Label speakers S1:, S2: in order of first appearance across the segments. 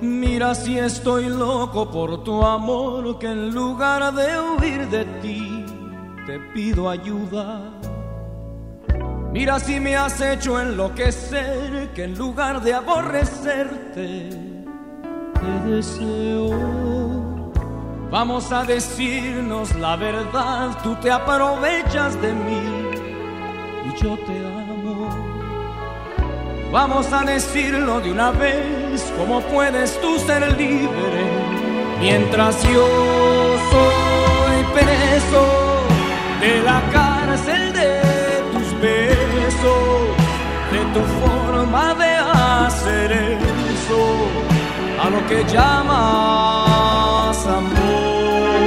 S1: Mira si estoy loco por tu amor, que en lugar de huir de ti te pido ayuda. Mira si me has hecho enloquecer, que en lugar de aborrecerte te deseo. Vamos a decirnos la verdad, tú te aprovechas de mí y yo te amo. Vamos a decirlo de una vez, ¿cómo puedes tú ser libre mientras yo soy preso de la cárcel de tus besos, de tu forma de hacer eso, a lo que llamas amor?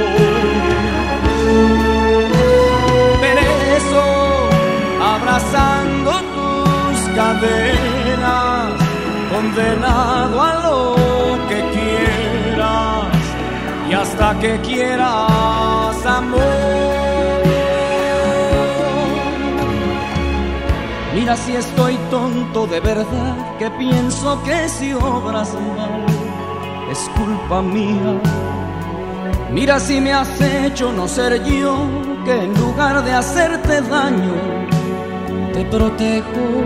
S1: Preso, abrazando tus cadenas, condenado a lo que quieras y hasta que quieras amor. Mira si estoy tonto de verdad, que pienso que si obras mal es culpa mía. Mira si me has hecho no ser yo, que en lugar de hacerte daño te protejo.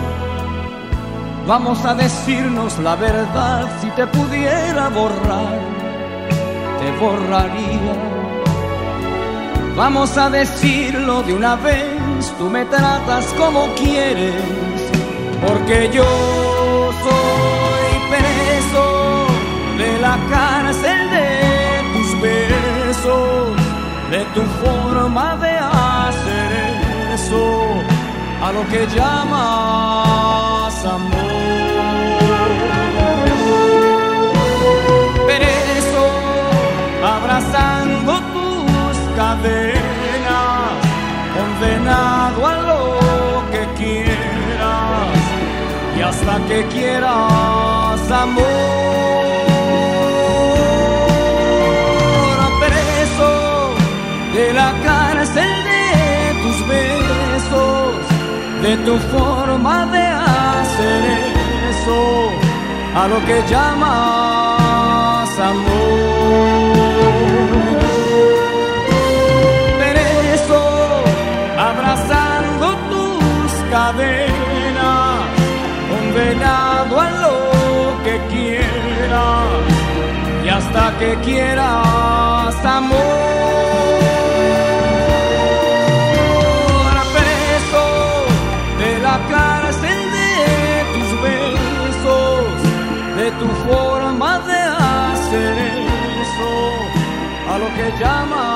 S1: Vamos a decirnos la verdad, si te pudiera borrar, te borraría. Vamos a decirlo de una vez, tú me tratas como quieres, porque yo soy preso de la cárcel de tus besos, de tu forma de hacer eso, a lo que llamas amor. Preso, abrazando tus cadenas, condenado a lo que quieras y hasta que quieras amor. Preso de la cárcel de tus besos, de tu forma de hacer eso, a lo que llamas amor. Preso, abrazando tus cadenas, condenado a lo que quieras y hasta que quieras amor. Cárcel de tus besos, de tu forma de hacer eso, a lo que llamas